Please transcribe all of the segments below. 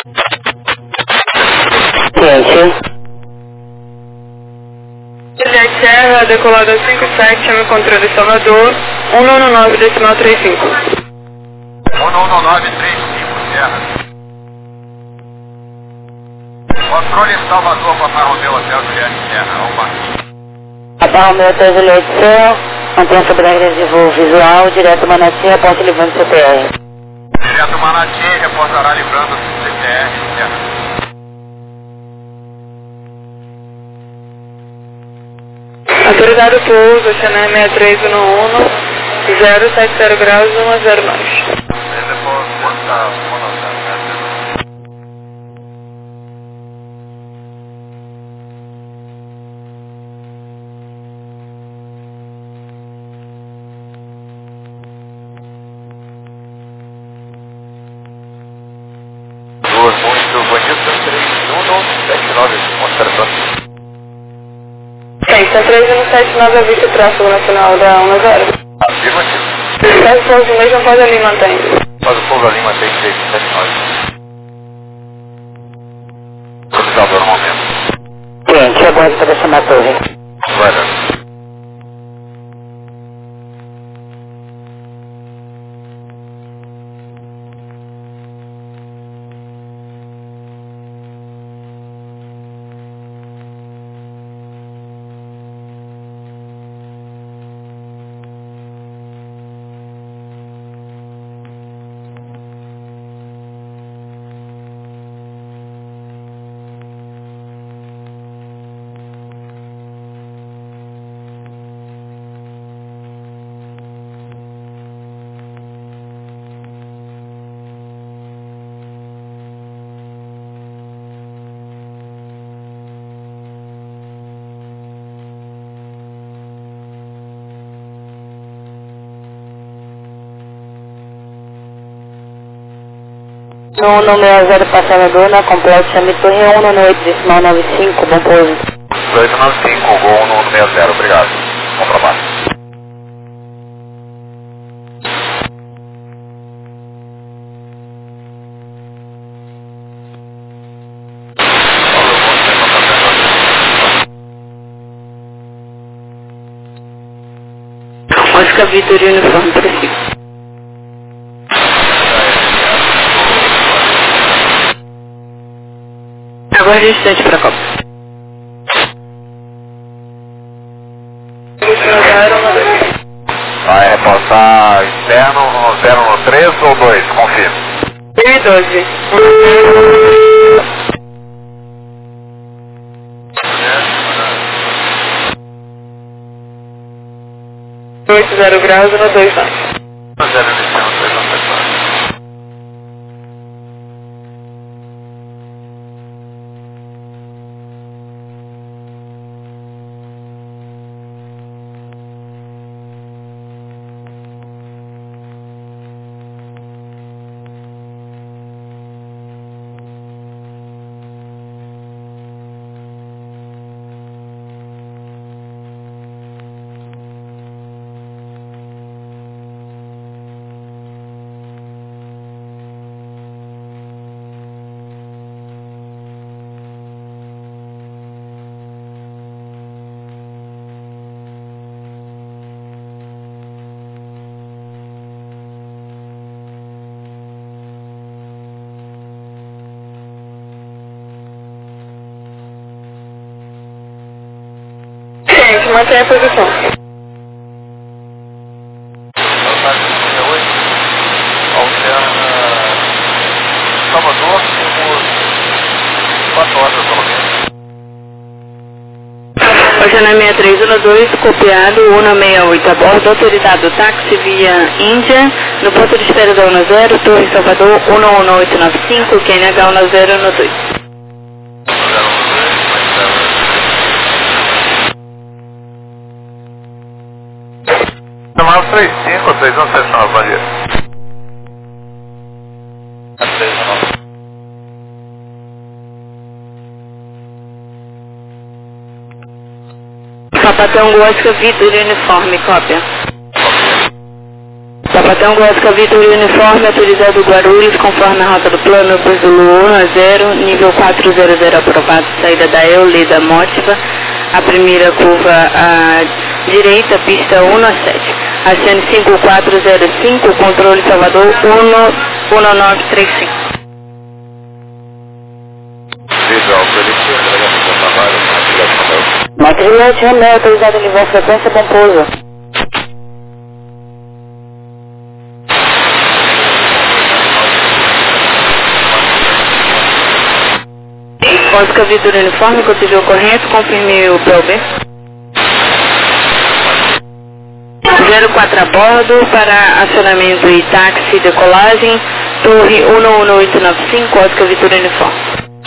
Ciente. Juliette Serra, decolada 57, chama controle Salvador, 119 decimal 35. 119 35, Serra. Controle Salvador, Papai Romeu, Hotel Juliette Serra, ao Marquinhos. Papai Romeu, Hotel Juliette Serra, mantenha sobrecarga de voo visual, direto Manati, reporte livrando CPR. Direto Manati, reportará livrando CPR, Serra. Autorizado pouso, Xané 6311, 070 graus, 109. Muito bonito, 3179, consideração. Está 3179 a vista tráfego nacional da 10. Afirmativo. Faz o pouso mesmo, pode ali mantém. Faz o pouso ali, mantém 679. Autorizado normalmente. Ciente, aguarde para chamar a torre. Vai, No 160 passador na complexo, chame torre 198, decimal 95, bom pouso. 295, gol 160, obrigado. Comprovado. Oscar Vitor uniforme preciso. Aguarde um instante para a Copa. Vai reportar externo no 0 no 3 ou 2, confirme. 2012. 80 graus, 129. 0 emissão, 294. Gente, mantenha a posição. Salvador, temos 4 horas pelo menos. Oceana 6312, copiado, 168 a bordo, autorizado táxi via Índia, no ponto de espera da 10, Torre Salvador, 11895, QNH 1012. Chamado 35, 3179, bom dia. 319. Sapatão Oscar Vitor uniforme, cópia. Sapatão Gótica Vitor Uniforme, autorizado Guarulhos, conforme a rota do plano, por Zulu 1 a 0, nível 400 aprovado, saída da Eulida Mótiva, a primeira curva à direita, pista 1 a 7. Acione 5405, controle Salvador 1935. Matrilete Romeu, autorizado nível frequência, bom pouso. Gótica Vitor Uniforme, cotizou correto, confirme o PLB. 04 a bordo para acionamento e táxi decolagem, torre 11895, Gótica Vitor Uniforme.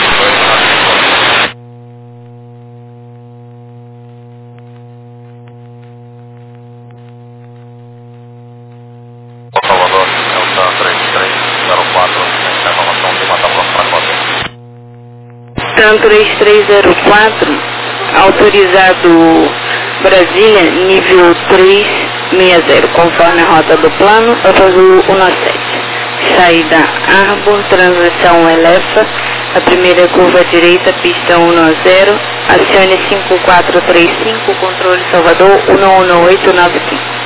Salvador, Delta 3304, informação de mata próxima de TAM 3304, autorizado Brasília, nível 360, conforme a rota do plano, Azul 17. Saída Arbor, transição Elefa, a primeira curva à direita, pista 1 a 0, acione 5435, controle Salvador 11895.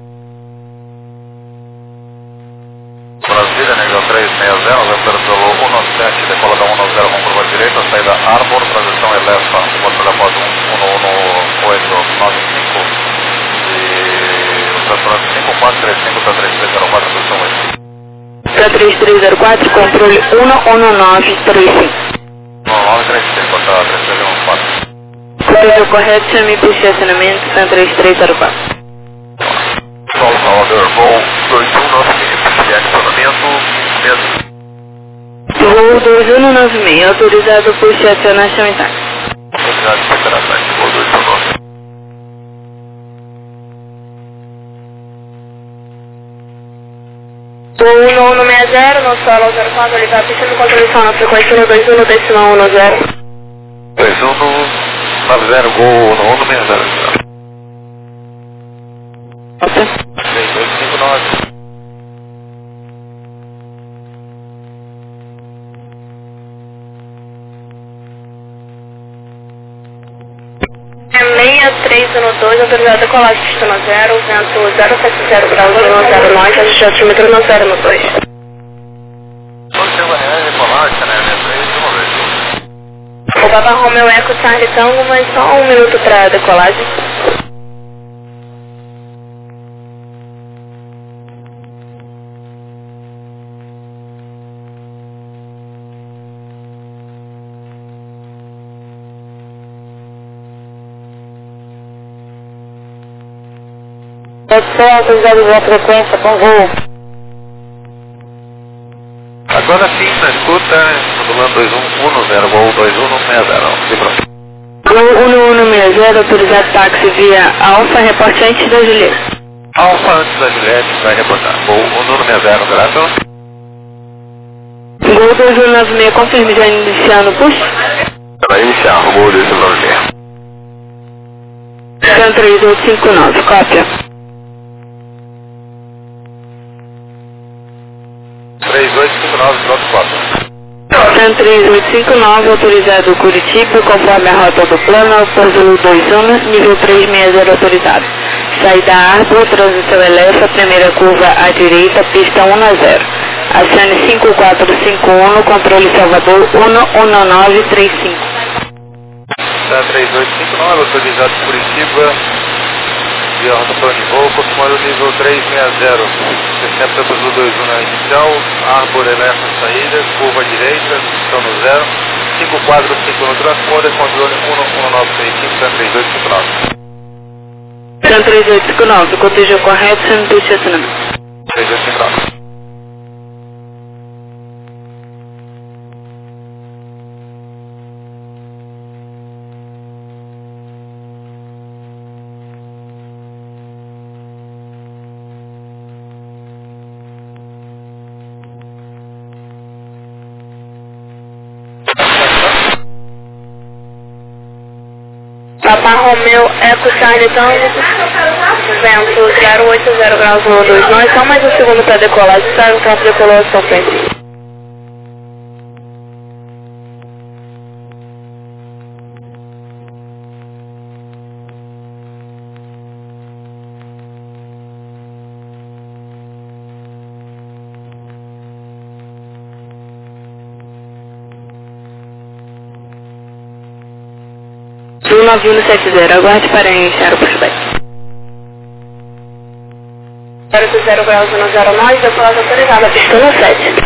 Brasília, nível 360, vector pelo 17, decola da 10 com curva direita, saída Arbor, transição Elefa, controle após 11895 e o setor 5435 para 3304, posição 8. Para 3304, controle 11935. 1935, tá 3314. Cotizou correto, chame por estacionamento, TAM 3304. Salvador, voo 2196, de acionamento mesmo. Voo 2196, autorizado por estacionação em táxi. Obrigado por ter acesso, voo 2196. Voo 1160, no solo 04, ele está fechando controle só na frequência 121.10. 2190, voo 1160. Ok. 3259. É 6312, autorizado a decolagem, pista 0, vento 070 graus, 109, ajuste altímetro 012. Todo tempo é decolagem, né? 3 de uma vez. O Papa Romeo Eco Charlie Tango, mas só 1 minuto para decolagem. Autorizado nível frequência, bom voo. Agora sim, na escuta, modulando 2110, voo 2160. Voo 1160, autorizado táxi via Alfa, reporte antes da Julieta. Alfa antes da Juliette vai reportar. Voo 2160, grato. Gol 2196, confirme já iniciando o push. Para iniciar, voo 2196. TAM 3859, cópia. 3859, TAM 3859, autorizado Curitiba, conforme a rota do plano, por Zulu 21, nível 360 autorizado. Saída Arbor, transição Elefa, primeira curva à direita, pista 1 a 0. Acione 5451, controle Salvador 11935. Tá 3859, autorizado Curitiba, via rota plano de voo, confirmando o nível 360, 60 para o 21 na inicial, Arbor, Elefa, saída, curva direita, estão no 0, 545 no transponder, controle 11935, tá 3859. TAM 3859, cotejou correto, sendo do estacionamento. 3859. Papa Romeu Eco Charlie Tango, vento 080 graus 129, só mais um segundo para decolar, sai o campo decolou à sua frente. Do 9170, aguarde para iniciar o pushback. 080 graus 109, decolagem autorizada, pista 17.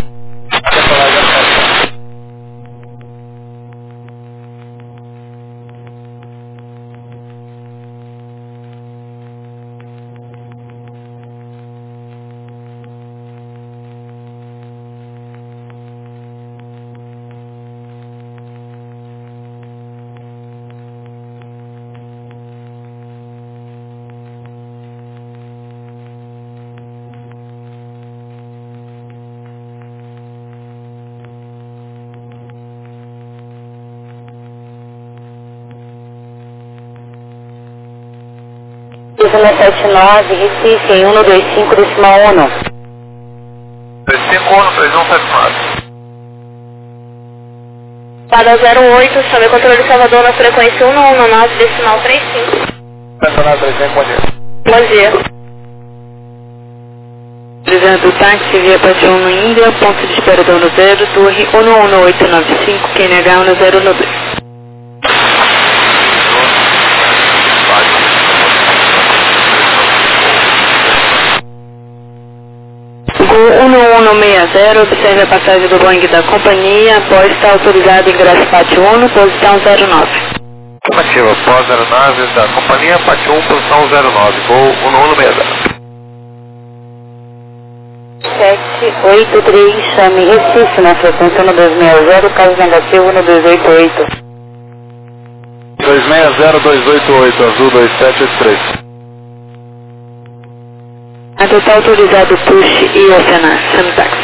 Piso 179, Recife, em 125, decimal 1. 251-3179. Pada 08, chave controle de Salvador na frequência 119, decimal 35. Personal 300, bom dia. Bom dia. Utilizando o táxi via Paixão no Índia, ponto de espera do 10, torre 11895, QNH 1092. Gol 1160, observe a passagem do Boeing da companhia, após está autorizado ingresso PAT 1, posição 09. Afirmativa, pós 09 da companhia, PAT 1, posição 09, Gol 1160. 783, chame Recife, na frequência 1260, caso negativo 1288. 260288, azul 2783. A total autorizado push e acenar, chame táxi.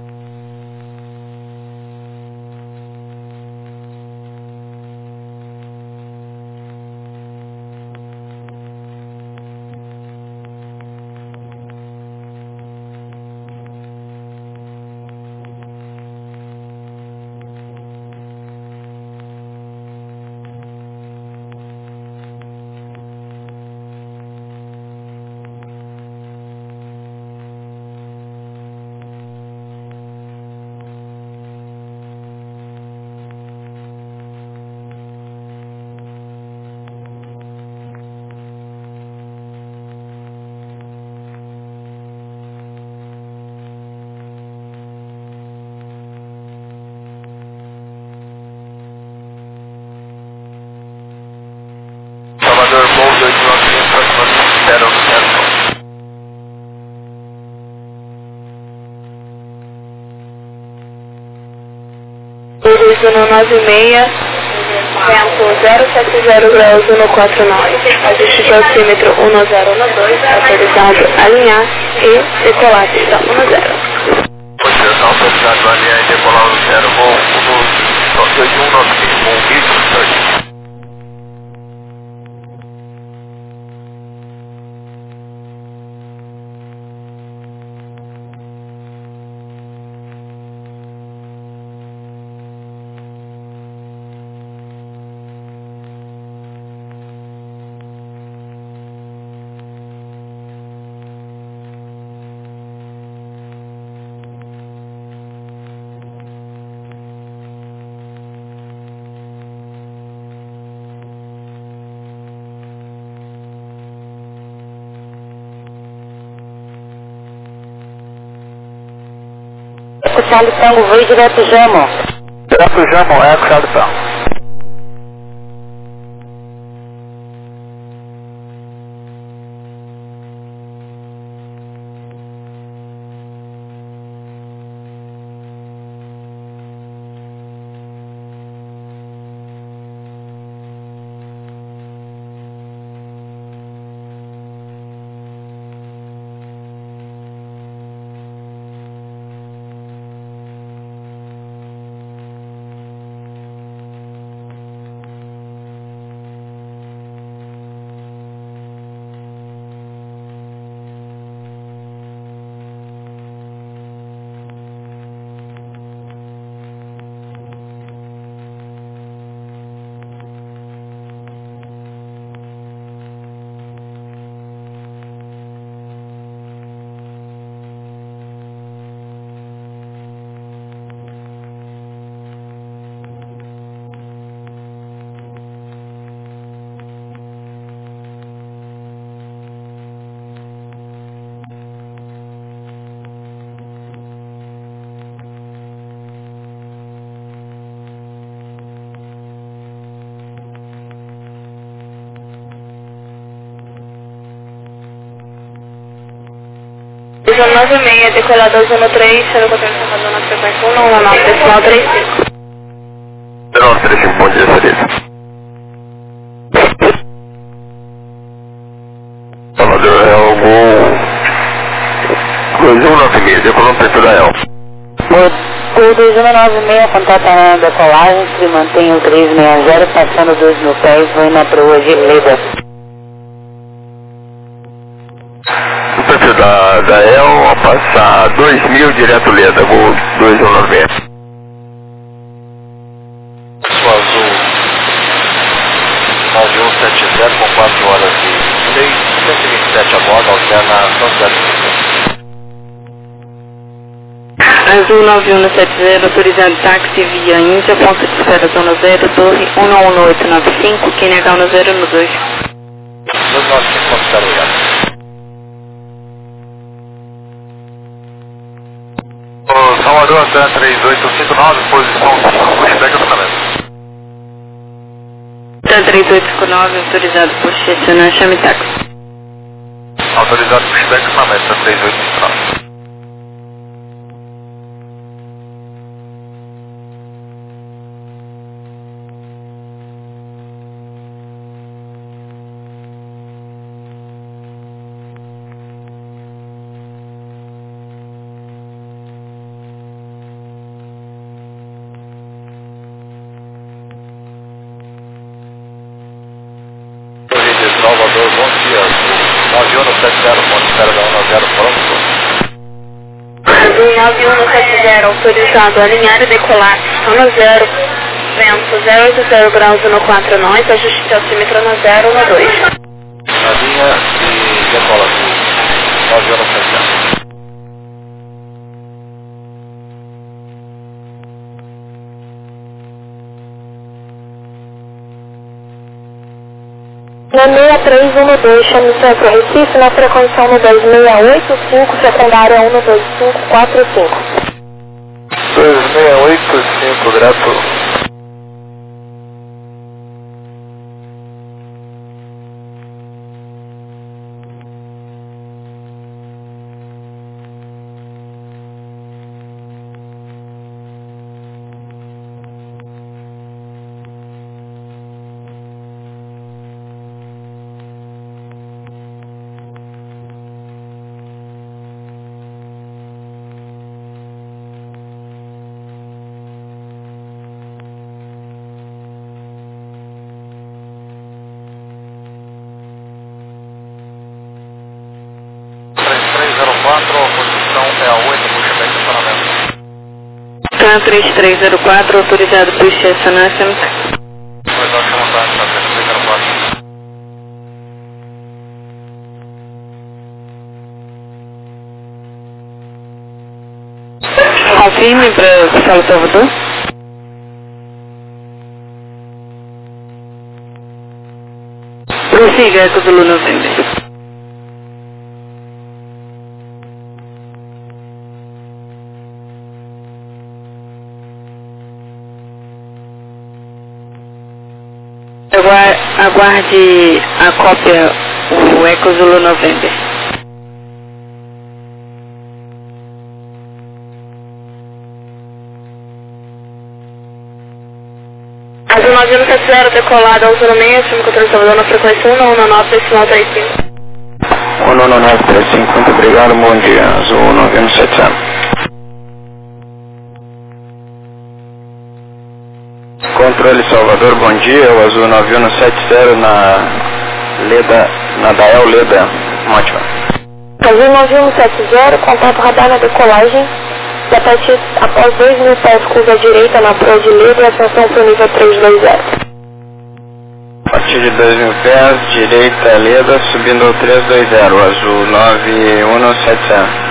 Salvador, Gol 2900, Turismo no 96, vento 070 graus 149, ajuste de altímetro 1012, autorizado alinhar e decolar pista 10. Posição autorizado alinhar e decolar 10, Gol 2195, Ritmo Search. Eco Charlie Tango, voe direto Jamo. Direto Jamo, Eco Charlie Tango. 96, decolado 213, sendo que eu tenho chamado na frequência 119.35. 935, bom dia, Felipe. Salvador Real, Gol 2196, decolando para Israel. Gol 2196, contata na decolagem, se mantém o 360, passando 2 mil pés, vai na proa de Leda. O perfil da El, a passar 2000 direto Leda, Gol 2196. Azul 9170 com 4 horas e 6, 127 a bordo, alterna São José do Azul 9170, autorizado táxi via Índia, ponto de espera zona 0, torre 11895, QNH 10 no 2. 295, ponto 0, obrigado. Salvador, Antena 3859, posição 5, pushback acionamento. Antena 3859, autorizado por Chesana, chame táxi. Autorizado pushback acionamento, Antena 3859. Salvador, bom dia. 9170, ponto de espera da 10, pronto. Azul 9170, autorizado alinhar e decolar, zona 0, vento 080 graus no 4 nós, ajuste de altímetro no 0 no 2. Na linha e decola Azul, 9170. Na 6312, chame Centro Recife, na frequência 12685, secundária 12545. 2685, grato. Posição é a 8, puxamento de estacionamento. Antena 3304, autorizado por Chesana, chame táxi. Pois nós chamamos a 3304. Confirme para Sala Salvador. Prossiga, Eco Zulu November. Aguarde a cópia, o Eco Zulu November. Azul 9170, decolado ao 06, chame controle Salvador na frequência 119.35. 11935, muito obrigado, bom dia. Azul 9170. Controle Salvador, bom dia, o Azul 9170 na Dael Leda, ótimo. Azul 9170, contato radar na decolagem, e após 2 mil pés curva à direita na proa de Leda e ascensão para o nível 320. A partir de 2 mil pés, direita Leda, subindo ao 320, Azul 9170.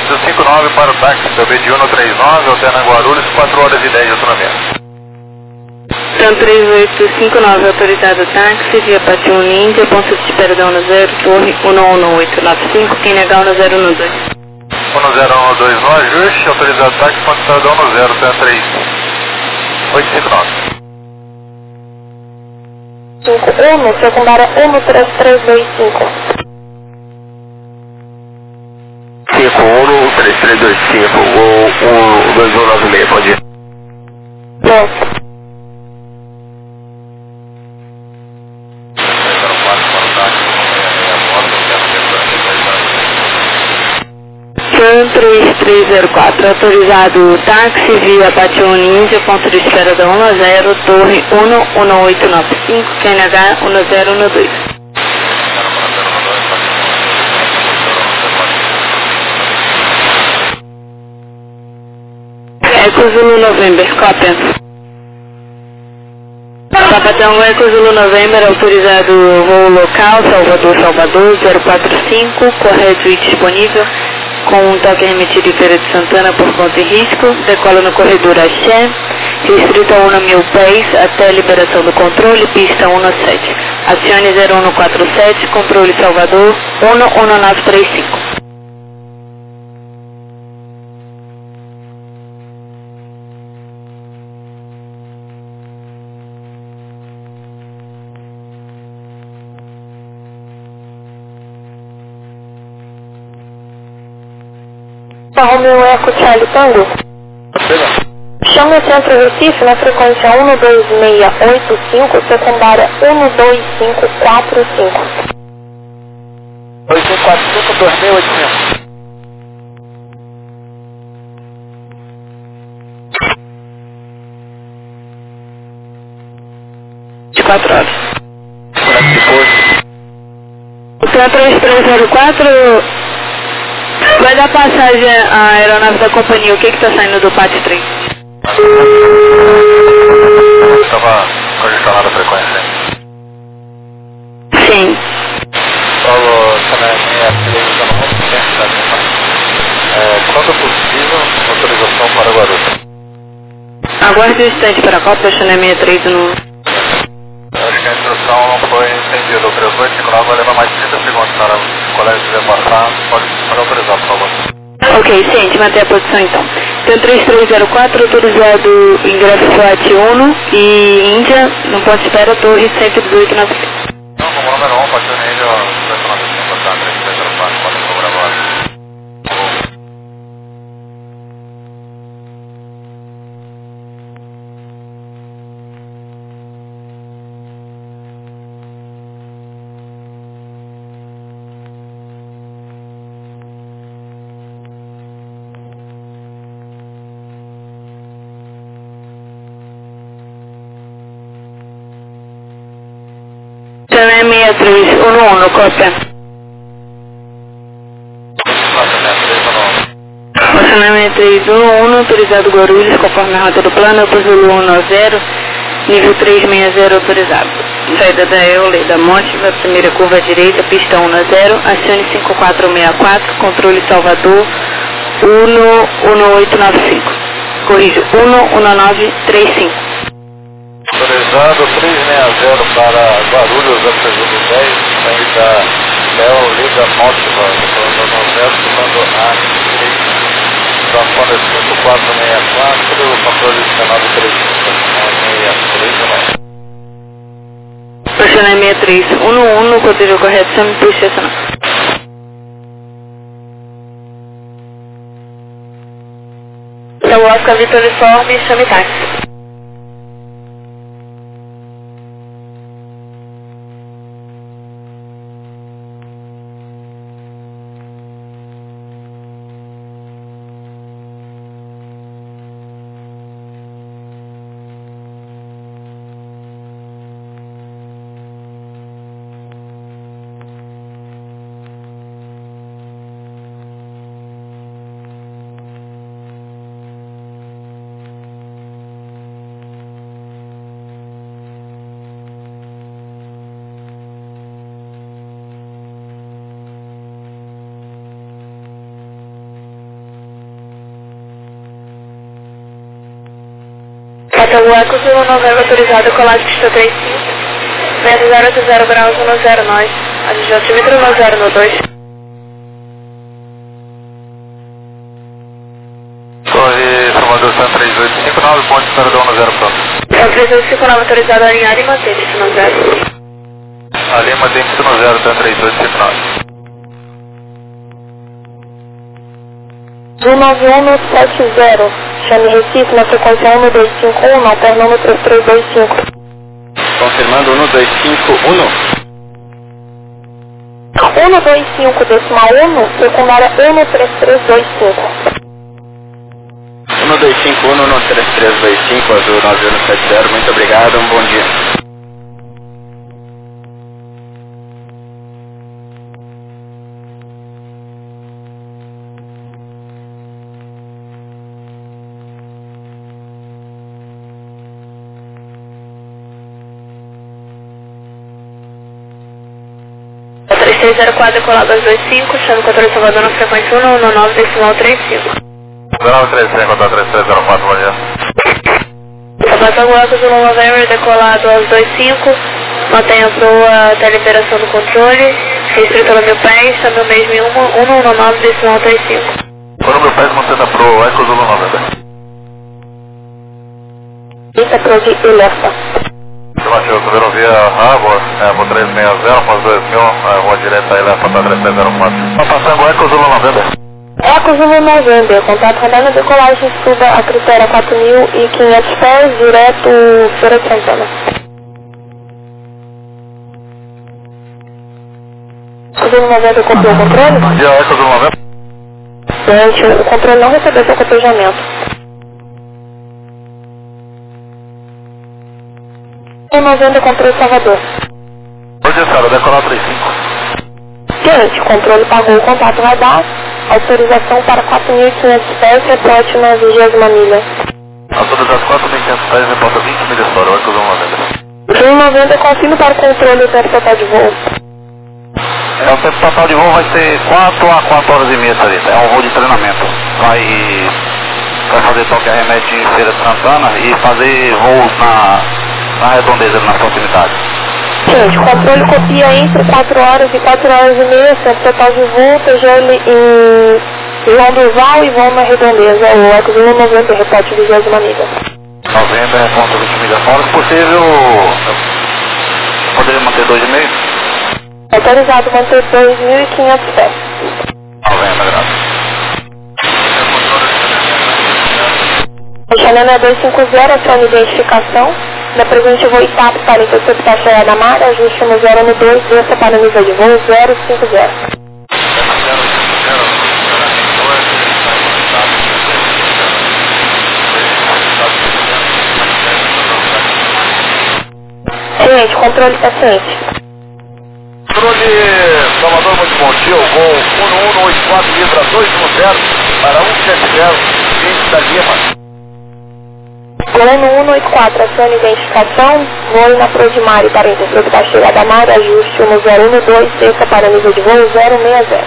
3859 para o táxi da B139, alterna Guarulhos, 4 horas e 10 de autonomia. Então 3859, autorizado táxi, via Pati 1 Índia, ponto de espera da 10, torre 11895, quem negar 1012. 1012 no ajuste, autorizado táxi, ponto de espera da 10, alterna 3859. 51, secundária 13325. 513325, voo 2196, pode ir. Pronto. Sam 3304, autorizado táxi via Pati 1 Índia, ponto de espera da 10, torre 11895, QNH 1012. Eco Zulu November, cópia. Sapatão Eco Zulu November, autorizado voo local, Salvador, 045, correto e disponível, com um toque remetido em Feira de Santana por conta e risco, decola no corredor Axé, restrito a 1.000 pés até liberação do controle, pista 17. Acione 0147, controle Salvador, 11935. Romeo Eco Charlie Tango. Chame o Centro Recife na frequência 12685, secundária 12545. 2545, 2800. De 4 horas. Depois. O Centro 3304 vai dar passagem à aeronave da companhia. O que está saindo do PAT 3? Estava congestionada a frequência. Sim. Paulo, essa é a minha televisão muito tempo, quando possível, autorização para Guarulhos. Aguarde um instante para a copa, deixando a 63 no... Acho que a instrução não foi entendida. O 3859 vai levar mais 30 segundos para o colégio quiser passar. Pode autorizar, por favor. Ok, ciente, manter a posição então. Então 3304, autorizado ingresso FLAT 1 e Índia, no ponto de espera, torre 11896. Não, como número 1, partiu no nível 295, tá? 3304, pode cobrar agora. Então é 6311, cópia. Funcionamento 311, autorizado Guarulhos, conforme a rota do plano, Zulu 10, nível 360 autorizado. Saída da Eole, da Monte, na primeira curva à direita, pista 10, acione 5464, controle Salvador, 11895. Corrijo, 11935. Autorizado 360 para Guarulhos, Apesar 10, saída Léo Lida Mótiva, comando 90, comando A3, telefone 5464, controle 1935, 63, Pressione 6311, cortejo correto, chame por estacionar. Então, Oscar Vitor Uniforme, chame táxi. Eco Zulu Novembro autorizado, colagem pista 35, 6080 graus 10 nós, adjuntímetro 10 no 2. Torre Salvador San 3859, ponte Esperador 10 pronto. 3859 autorizado a alinhar e manter destino 0. Ali mantém destino 0, San 3859. Zul 9170, chame Recife na frequência 1251, alternando 3325. Confirmando 1251. 125 decimal 1, secundária 13325. 1251 13325, Azul 9170, muito obrigado, bom dia. O 3304 colado 225, chame controle Salvador na frequência 119 decimal 35. 0935, contato 3304, bom dia. Salvador Eco Zulu November decolado aos 25, mantenha a proa até a liberação do controle, restrito a 1000 pés, chame o mesmo em 119 decimal 35. Quando meu pés mantendo a pro Eco Zulu November. Isso é pro de Elefa. Afirmativo, rodovia Arbor, por 360, após 2000, rua direta aí, leva para 3304. Tá passando o Eco Zulu November. Eco Zulu November, contato radar na decolagem, suba a critéria 4.500 pés, direto Feira de Santana. Eco Zulu November copiou o controle? Bom dia, Eco Zulu November. Gente, o controle não recebeu seu cotejamento. O November, controle Salvador. Bom dia, Sara, decolar 35. Gente, o controle pagou o contato radar, autorização para 4.500 pés, reporte na 20ª milha. Autorizado 4.500 pés, reporta 20 milhas por hora, Eco Zulu November. Zulu November, confirme para o controle o tempo total de voo. O tempo total de voo vai ser 4 a 4 horas e meia, Sarita. É um voo de treinamento. Vai fazer toque a remete em Feira de Santana e fazer voos na redondeza, na proximidade. Gente, o controle copia entre 4 horas e 4 horas e meia, tempo total de voo, seja ele em João Durval e voo na redondeza. O Eco Zulu November, reporte 20ª milha. Novembro, ponto 20 milhas por hora. Se possível, poderia manter 2,5? Autorizado manter 2.500 pés. Novembro, graças. O Xanana é 250, acione identificação. Na presente voo ITAP para interceptar a chegada da mar, ajuste no 0 no 2, desça para a nível de voo 050. Gente, controle paciente. Controle Salvador, muito bom dia. O voo 1184 Libra 210 para 170, 20 da Lima. Plano 184, acione identificação, voe na Prodimari para interceptar a chegada da mar, ajuste no 0 no 2, desça para a nível de voo 060. 060,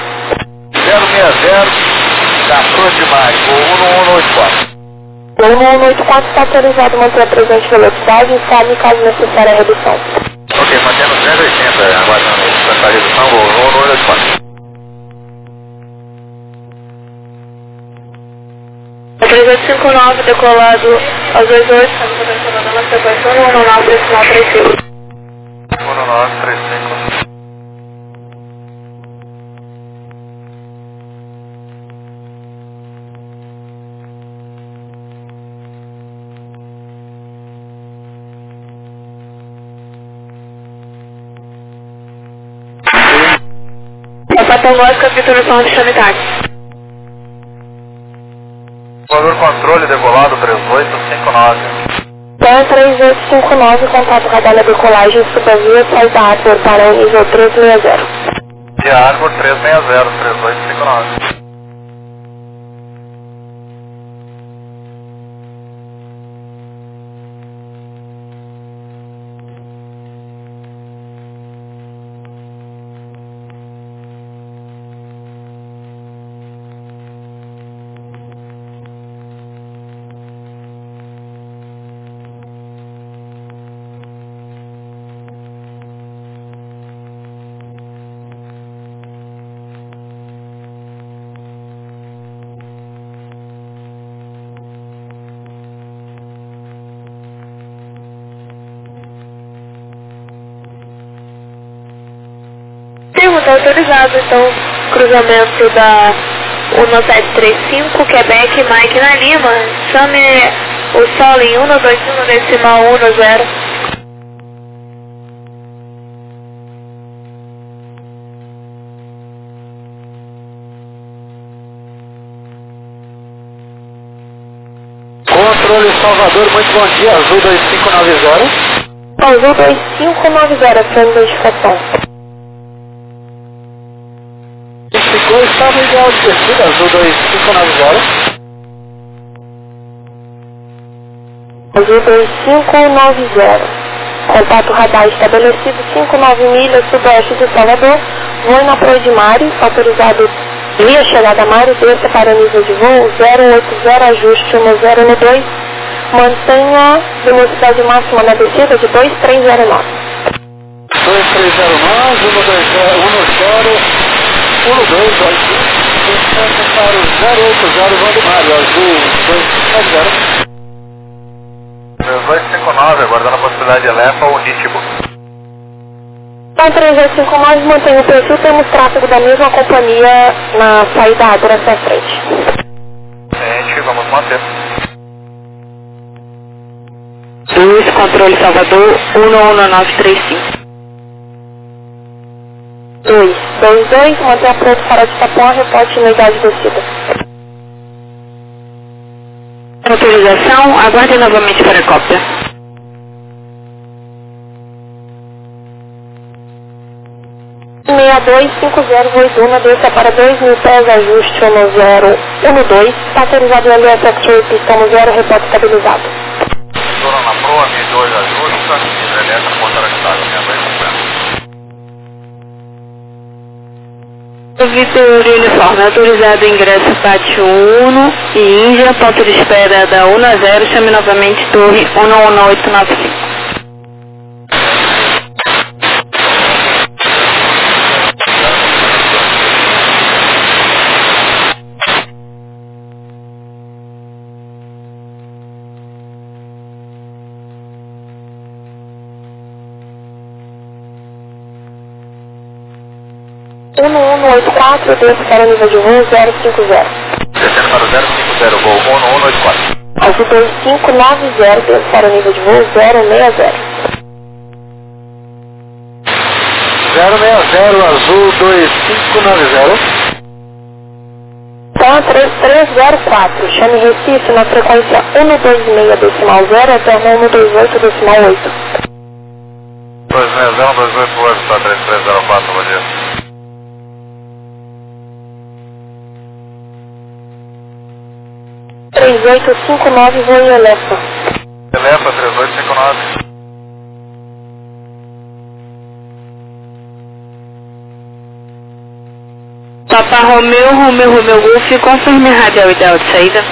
da Prodimari, voo 1184. Plano 184 está autorizado a manter a presente velocidade e informe caso necessária a redução. Ok, mantendo 180, aguardando essa redução, voo 1184. 3859 decolado aos 28, estamos conversando na sequência 119 decimal 35. 1935. É patológica, capitulação de chamitar. Valor controle decolado 3859. Plan 3859, contato radar na decolagem, subavia, faz da Arbor para o nível 360. E a Arbor 360, 3859. está autorizado, então, cruzamento da 1735, Quebec, Mike na Lima, chame o Sol em 121 decimal 10. Controle Salvador, muito bom dia, Azul 2590. Azul 2590, sua identificação. Ficou estado ideal de descida, Azul 2590. Azul 2590. Contato radar estabelecido 59 milhas sudoeste de Salvador. Voo na Praia de Mari, autorizado via chegada a Mari, desça para nível de voo 080, ajuste 1012. Mantenha velocidade máxima na descida de 2309. 2309, 12, descendo para o 080 Valdemar, Azul 2590. 3259, aguardando a possibilidade de Elefa ou Nitibo. Então, 3859, mantém o perfil, temos tráfego da mesma companhia na saída Ágora essa frente. Gente, vamos manter. 2, controle Salvador, 11935. 222, mantenha pronto para de Tapuã, reporte unidade descida. Autorização, aguarde novamente para a cópia. 6250 desça para 2.000 pés, ajuste 1012, está autorizado o LS X-Ray, pistão 0, reporte estabilizado. Zona na proa, 1002 ajusta, Elétrica, contractado, 6250. Vitor Uniforme, autorizado ingresso Pátio 1 e Índia, ponto de espera da 1 a 0, chame novamente torre 11895. Desce para o nível de voo 050. Descendo para o 050, voo 1184. Azul 2590, desce para o nível de voo 060. 060, Azul 2590. Então, 3304, chame Recife na frequência 126 decimal 0 até 128 decimal 8. 260, 288, está 3304, bom dia. 3859, voo em Elefa. Elefa, 3859. Papa Romeu Golf, confirme a radial ideal de saída.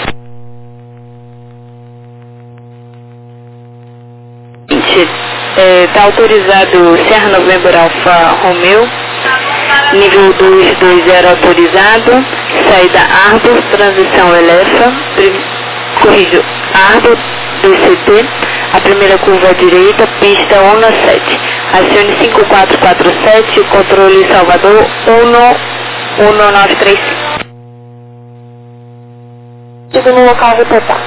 Está autorizado Serra Novembro Alfa Romeu, nível 220 autorizado, saída Arbor, transição Elefa, corrijo, Arbor, DCT, a primeira curva à direita, pista 17, acione 5447, controle Salvador 11935. Sigo no local reportar.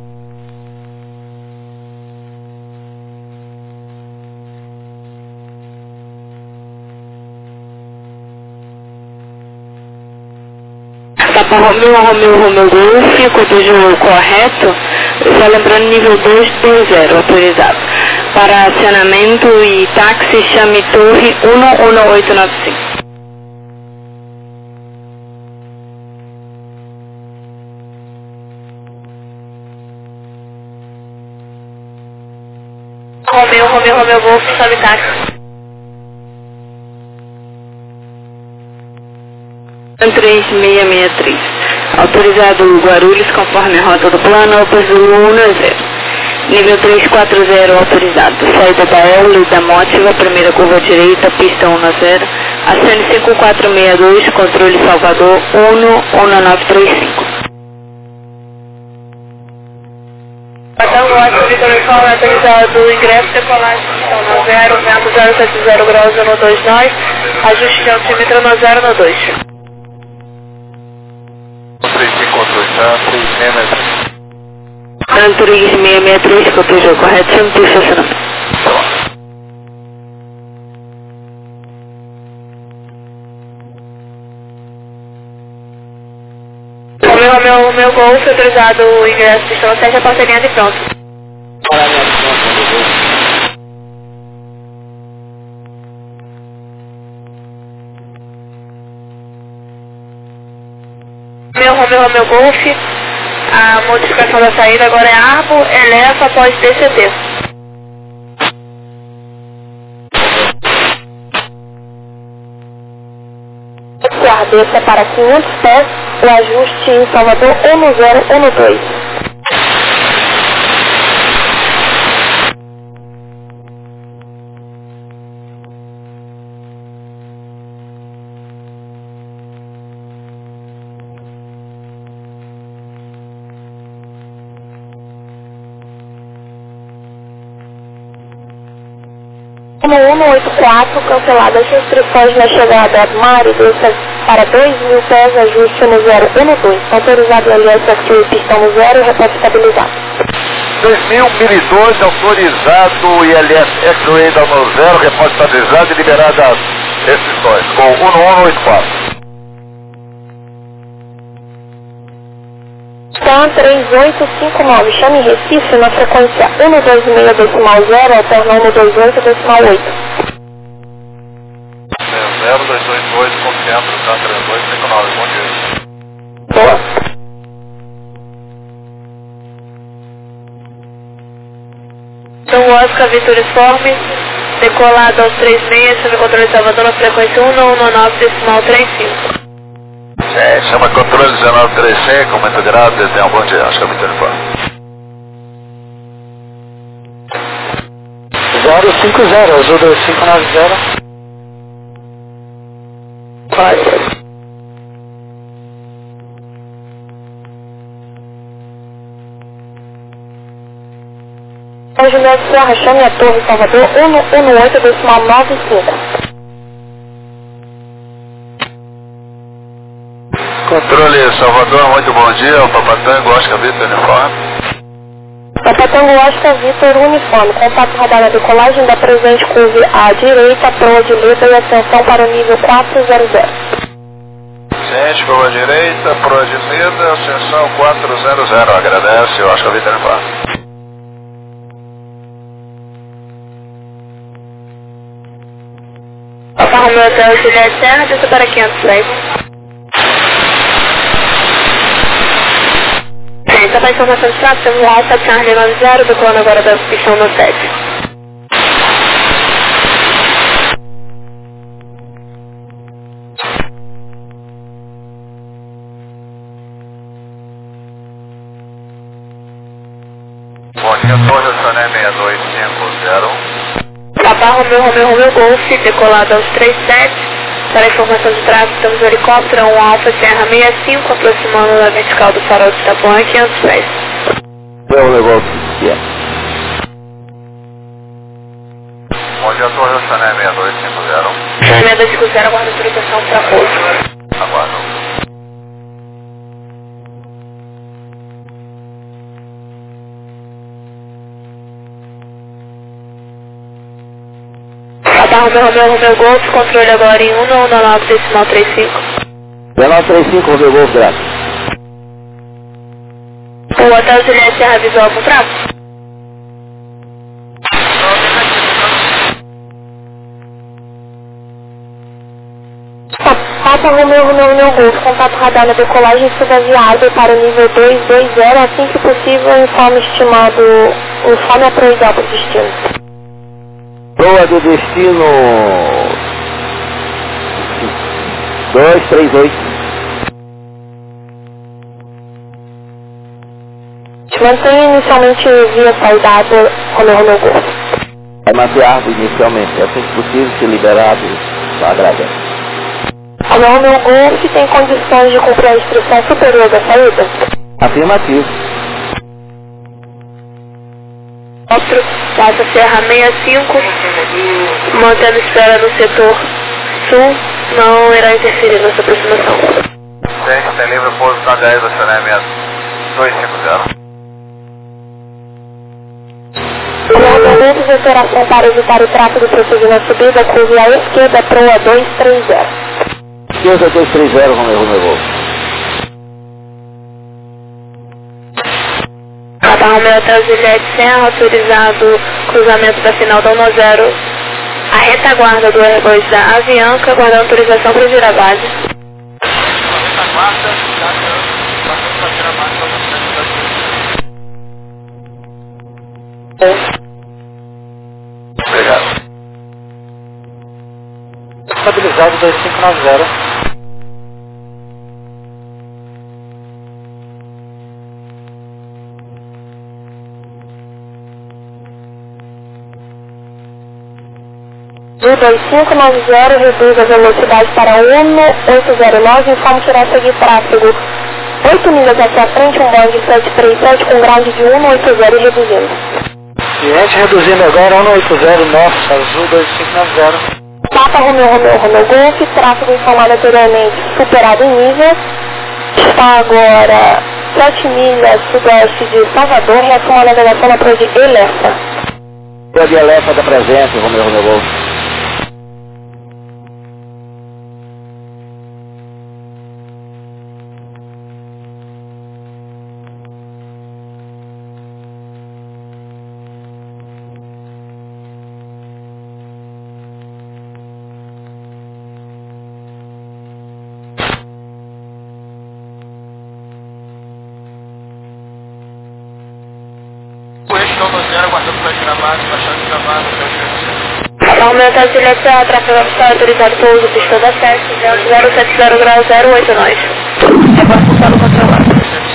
Papa Romeu Golf, cortejo correto, só lembrando nível 220, autorizado. Para acionamento e táxi, chame torre 11895. Romeu Golf, chame táxi. 3663. Autorizado Guarulhos, conforme a rota do plano, Opus 110. Nível 340 autorizado. Saída da Eula e da Mótiva, primeira curva direita, pista 10. Acione 5462, controle Salvador 11935. Então, Vitor Uniforme autorizado o ingresso, decolagem, então no 0, vento 070 graus, 129, ajuste de altímetro no 0 no 2. 3582, tá? 363. Anturig 663, cortejo correto, sempre estacionamento. O meu Golf autorizado o ingresso, pistão 7, a porta-linha de pronto. Meu Golf, a modificação da saída agora é Arbor, eleva após DCT. Desça para 500 pés, o ajuste em Salvador 1012. No 184, canceladas as restrições na chegada a Mário, desça para 2.000 pés, ajuste no 012. Autorizado o LS X-Ray, pistão no 0, repórter estabilizado. 2012, autorizado o ILS X-Ray da no 0, repórter estabilizado e liberadas restrições, com 1184. Stan 3859, chame Recife na frequência 126.0, alternando 28.8. 0228 com centro, tá? 3259, bom dia. Boa. Então, Oscar Vitor Uniforme, decolado aos 36, sob controle de Salvador na frequência 1119.35. Chama controle 1935, aumento grado, desenho, bom dia, acho que é muito uniforme. 050, azul 2590. Juliette Serra, chame a Torre Salvador 118.95. Controle Salvador, muito bom dia, o Papatango, Oscar Vitor Uniforme. Papatango Oscar Vitor Uniforme, contato radar na decolagem da presente curve à direita, proa de letra e atenção para o nível 400. Gente, proa direita, proa de letra, ascensão 400, agradece, Oscar Vitor Uniforme. Papa Romeo Hotel Juliette Serra, desça para 500 pés. Só para informação de tráfego, temos o Alfa Charlie 90, decolando agora da pistão no 7. Bom dia, Torre Sané 6250. Papa Romeo Golf, decolado aos 37. Para informação de tráfego, temos o helicóptero, um Alfa Serra 65, aproximando da vertical do farol de Itapuã, 500 pés. É o negócio que é. Bom dia, Torre Sané 6250. 6250, aguarda autorização para pouso. Aguardo. Papa Romeo Golf, controle agora em 119.35. 1935, Romeo Golf, graças. O Hotel Juliette Serra avisou algum tráfego? Papa Romeo Golf, contato radar na decolagem subaviável para o nível 220, assim que possível, informe estimado, informe a provisão para o destino. Proa do destino 238. Mantenha inicialmente via saudade Romeo Golf. Vai manter árvore inicialmente, assim que possível, se liberado, agradece. Romeo Golf tem condições de cumprir a instrução superior da saída? Afirmativo. Outro, passa Serra 65, mantendo espera no setor sul, não irá interferir nessa aproximação. Tem livre pouso na 10 da CNM 250. Normalmente de operação para evitar o tráfego prosseguir na subida, curva à esquerda, proa 230. Esquerda 230, Romeu Golf. Papa Romeu até o Juliette Serra, autorizado cruzamento da final da 10, a retaguarda do Airbus da Avianca, aguardando autorização para girar base. Retaguarda da Avianca, para girar base para você. Obrigado. Estabilizado 2590. De 2590, reduz a velocidade para 1809, informa que irá seguir tráfego 8 milhas aqui à frente, um Boeing 737 com ground de 180 e reduzindo. Cliente reduzindo agora 180 Norte, Azul 2590. Papa Romeu Golf, tráfego informado anteriormente superado em nível, está agora 7 milhas sudoeste de Salvador, reação à navegação na proa de Elefa. Proa de Elefa da presente, Romeu Golf. Aguardando para girar base, baixando girar base, até o GFC. Papa Romeu até o Juliette Serra, tráfego está autorizado pouso, pista da 7, 070 grau 08 nós. Agora funciona controlado.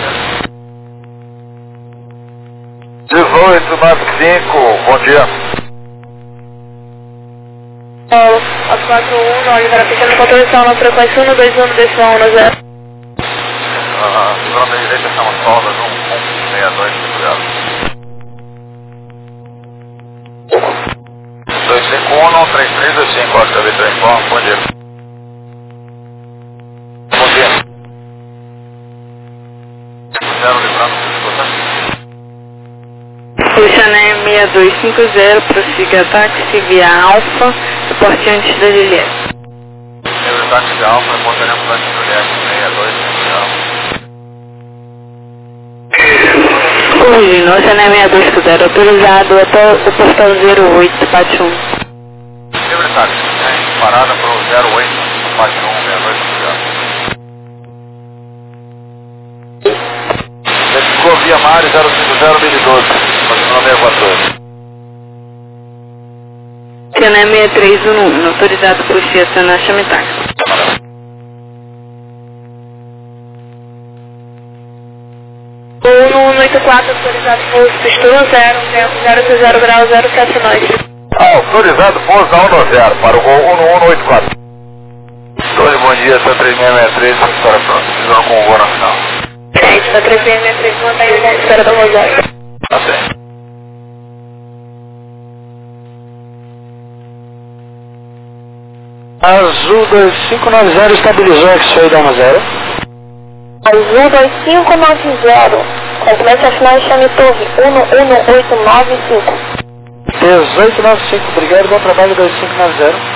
1895, bom dia. As 41, Oliveira fechando contribuição na frequência 121, decisão 10. Segurando a direita, estamos soldas, 162, obrigado. 251, 3325, acho que eu vi teu informe, bom dia. Bom dia. 0 livrando, Puxané 6250, prossiga táxi via Alfa, suporte antes da Juliette. Livre táxi de Alfa, reportaremos antes do Juliette 6250. Corrigindo, Puxané 6250, autorizado até o portal 08, parte 1. Livre táxi, parada para o 08, parte 1, 62, obrigado. Via Mari 050 1012, continua 642. Puxané 6311, autorizado por Chieta na Chamitag. O 184 autorizado pouso, pista 0 grau 07 nós. Autorizado pouso da 10 para o voo 1184. Tony, bom dia, está 3663, para pronto, precisando com o voo na final. Gente, está 3663, mantém o espera da Rosário. Tá certo. Azul 2590 estabilizou X-Ray da 10. Azul 2590, complemento a final chame torre 11895. 1895, obrigado, bom trabalho 2590.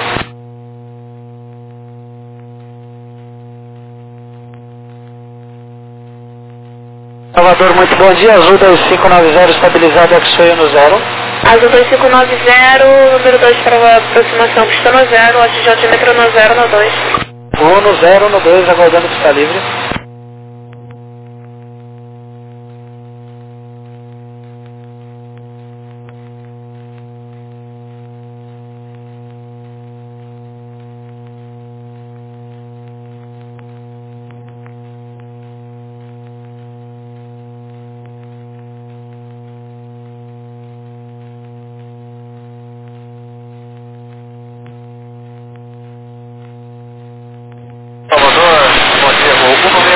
Salvador, muito bom dia, Azul 2590 estabilizado X-Ray no 0. Azul 2590, número 2 para aproximação, pista no 0, altimetro no 0, no 2. 1 no 0, no 2, aguardando pista livre. Salvador, bom dia, voo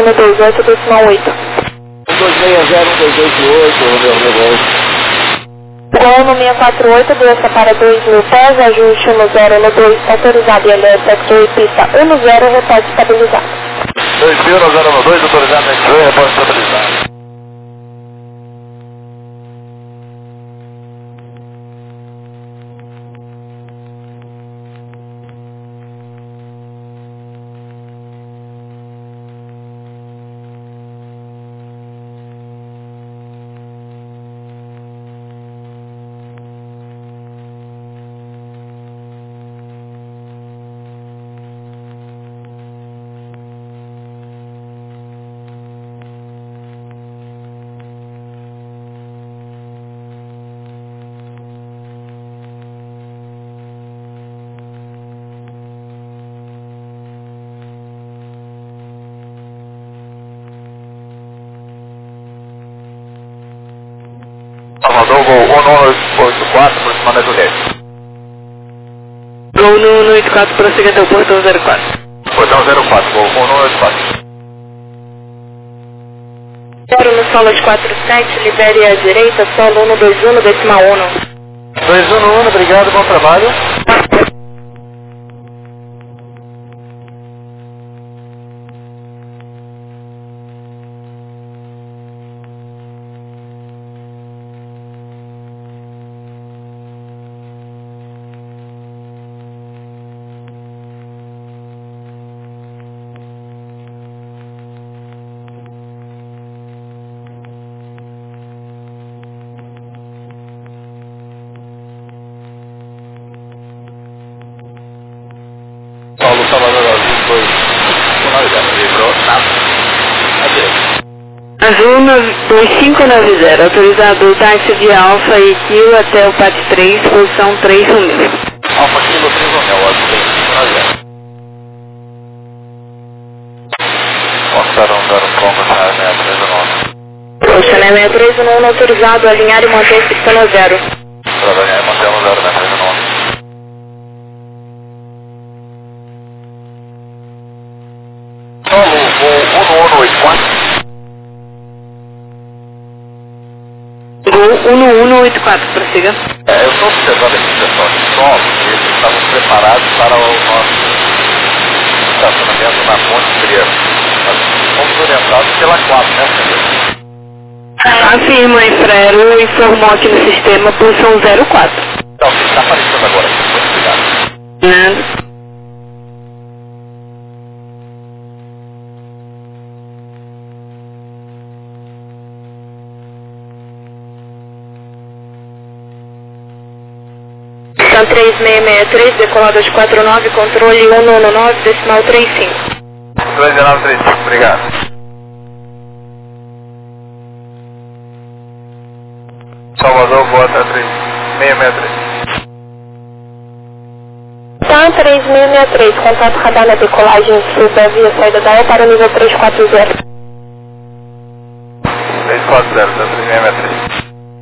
128, decimal 8. 1260-1288, Romeu Gol. Gol no 648, doença para 2.000 pés, ajuste 10 no 2, autorizado ILS sector e pista 10, reporte estabilizado. 2000 no 0 no 2, autorizado X-Ray, reporte estabilizado. Salvador, Gol 1184, aproximadamente o resto. Gol no 184, prossiga até o portão 04. Portão 04, Gol 1184. Zero no solo de 47, libere à direita, solo 121, decimal 1. 211, obrigado, bom trabalho. Paulo Salvador Azul 2, Azul 2590, autorizado táxi via Alfa e Kilo até o PAT 3, posição 3 Romeu. Alfa Kilo 3 Romeu, Azul 2590. Passaram 0 Combo, Channel 639. O Channel 639 autorizado, alinhar e manter pista no 0. Para alinhar e manter no 0, 639. Solo, Gol 1184. Gol 1184, prossiga. Eu estou observando aqui, pessoal, de solo, eles estavam preparados para o nosso estacionamento na Ponte Fria. Nós fomos orientados pela 4, né, senhor? Afirma, Infraero informou aqui no sistema, posição 04. Então, o que está aparecendo agora aqui? Muito obrigado. Nada. Tan 3663, decolado às 49, controle 119, decimal 35. 21935, obrigado. Salvador, boa Tan 3663. Tan 3663, contato radar na decolagem sul da via saída da El para o nível 340. 340, Tan 3663.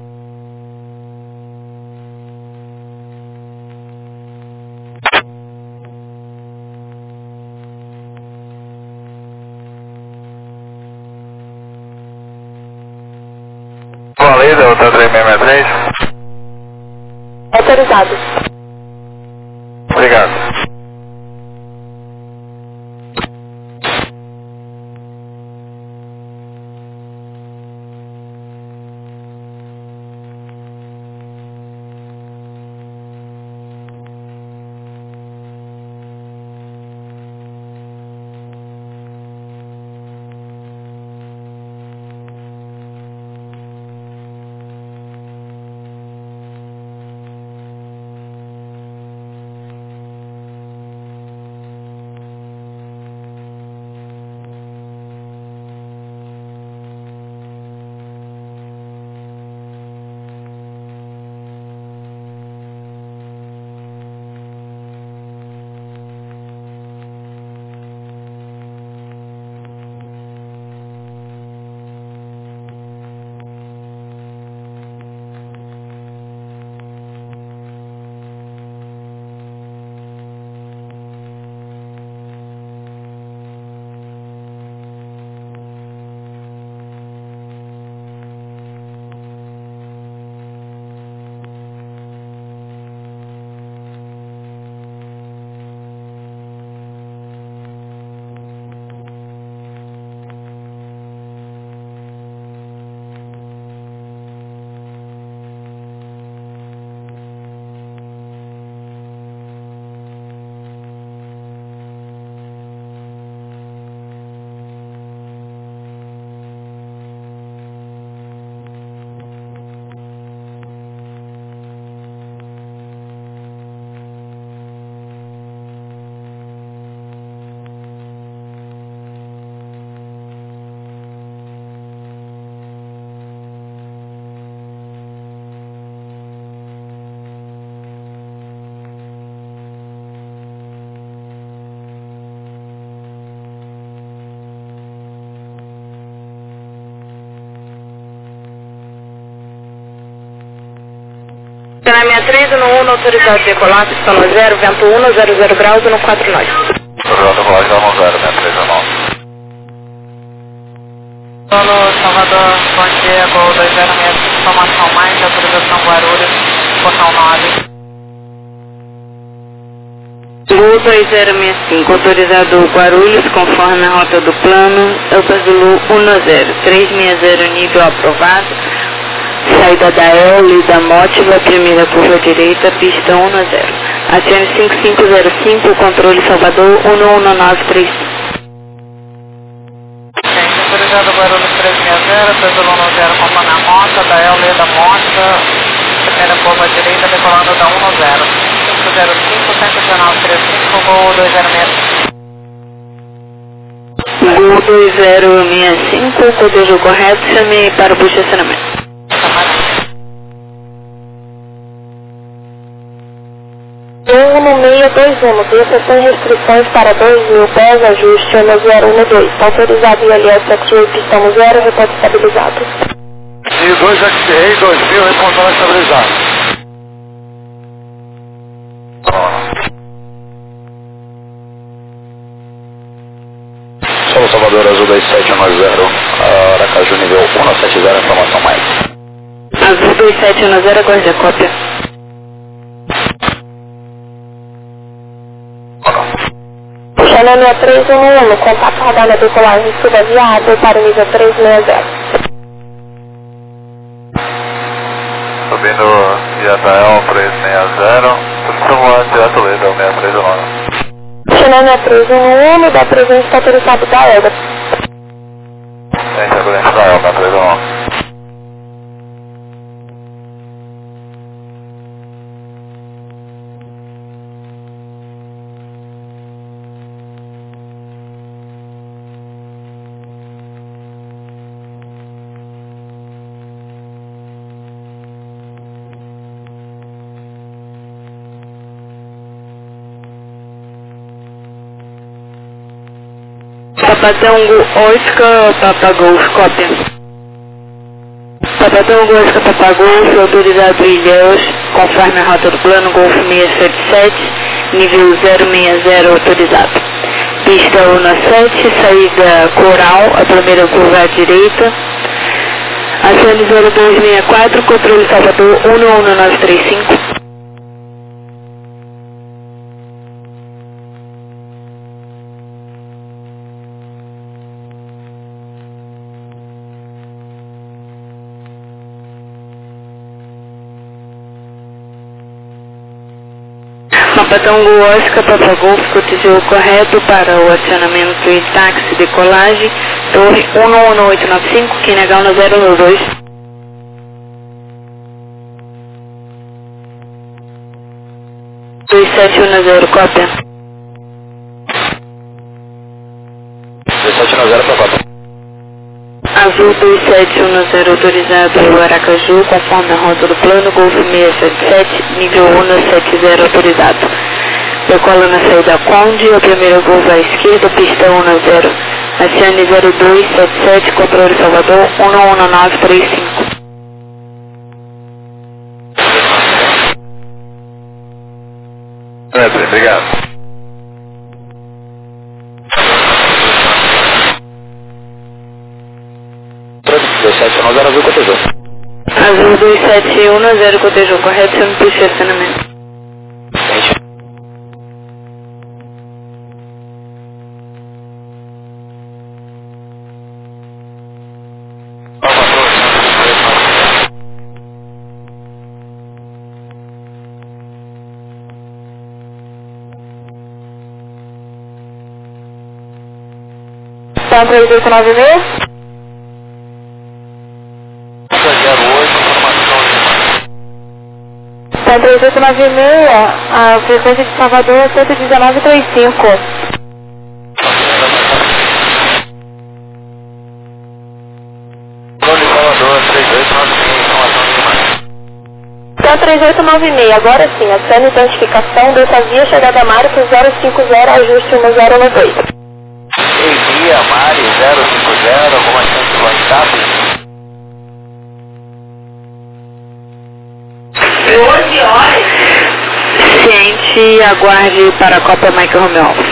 Valida, Tan 3663. Autorizado. Obrigado. Canal 63 no 1, autorizado de decolagem, sono 0, vento 1, 00 graus, 149. Autorizado de decolagem, 0, 319. Solo Salvador, bom dia, Gol 206, informação mais, autorização Guarulhos, portão 9. Gol 2065, autorizado Guarulhos, conforme a rota do plano, Elba Zulu 10, 360, nível aprovado. Saída da L da Mótiva, primeira curva direita, pista 10. Acione 5505, controle Salvador 11935. Autorizado Guarulhos 360, Pezolo 10, conforme a rota da L da Mótiva, primeira curva direita, decolando da 10. 505, 11935, Gol 206. Gol 2065, codejo correto, chame para o estacionamento. 1621, desça sem restrições para 2.000 pés, ajuste 1012. Autorizado ILS X-Ray, pistão 0, reporte estabilizado. E 2 X-Ray, 2000, reportagem estabilizado. Solo Salvador Azul 2710, Aracaju nível 170, informação mais. Azul 2710, aguarde a cópia. Channel 6311, contato radar na decolagem subaviável para o nível 360. Subindo via Tael 360, substituindo direto Leda 6319. Channel 6311, da presença autorizada da Elba. Tem presença da Elba 6319. Papatango Oscar Papagolf, cópia. Papatango Oscar Papagolf, autorizado Ilhéus, conforme a rota do plano, Golf 677, nível 060, autorizado. Pista 17, saída Coral, a primeira curva à direita. Acione 0264, controle Salvador 11935. Papatango Oscar Papagolf, cotizou correto para o acionamento e táxi decolagem, torre 11895, Quenegal na 092. cópia. 2710 para Papatango. Azul 2710, autorizado Aracaju, conforme a rota do plano, Golf 677, nível 170, autorizado. Decola na saída Conde, a primeira curva à esquerda, pista 10. Acione 0277, controle Salvador 11935. Obrigado. Azul 2710, cotejou correto, você não puxa estacionamento. Então, 3896? 3896, a frequência de Salvador é 11935. Então 3896, agora sim, acione identificação, dessa via chegada a Marcos 050, ajuste 1012. Via Mari 050, alguma chance de WhatsApp? 12 horas. Ciente, aguarde para a Copa Mike Romeo.